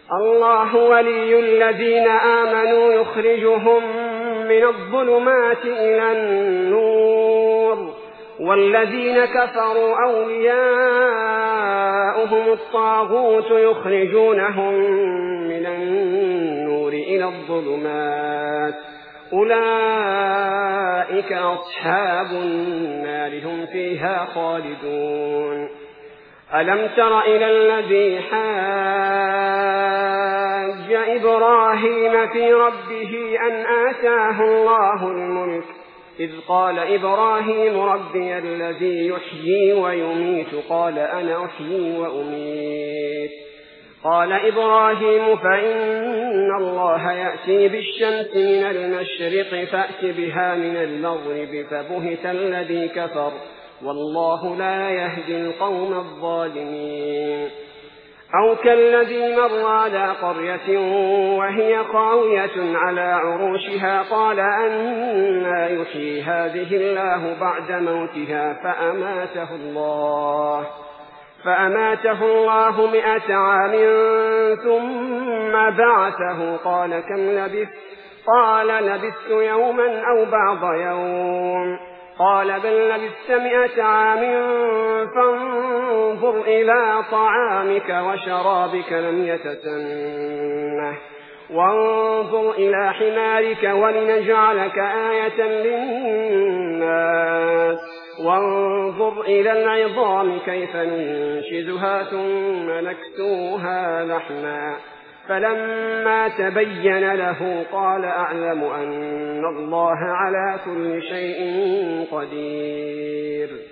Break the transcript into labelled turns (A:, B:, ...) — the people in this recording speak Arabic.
A: الله ولي الذين آمنوا يخرجهم من الظلمات إلى النور والذين كفروا أولياؤهم الطاغوت يخرجونهم من النور إلى الظلمات أولئك أصحاب النار هم فيها خالدون ألم تر إلى الذي حاج إبراهيم في ربه أن آتاه الله الملك إذ قال إبراهيم ربي الذي يحيي ويميت قال أنا أحيي وأميت قال إبراهيم فإن الله يأتي بالشمس من المشرق فأت بها من المغرب فبهت الذي كفر والله لا يهدي القوم الظالمين أو كالذي مر على قرية وهي خاوية على عروشها قال أنى يحيي هذه الله بعد موتها فأماته الله 100 عام ثم بعثه قال كم لبثت قال لبثت يوما أو بعض يوم قال بل لبثت 100 عام فانظر إلى طعامك وشرابك لم يتسنه وانظر إلى حمارك ولنجعلك آية للناس وانظر إلى العظام كيف ننشزها ثم نكسوها لحما فلما تبين له قال أعلم أن الله على كل شيء قدير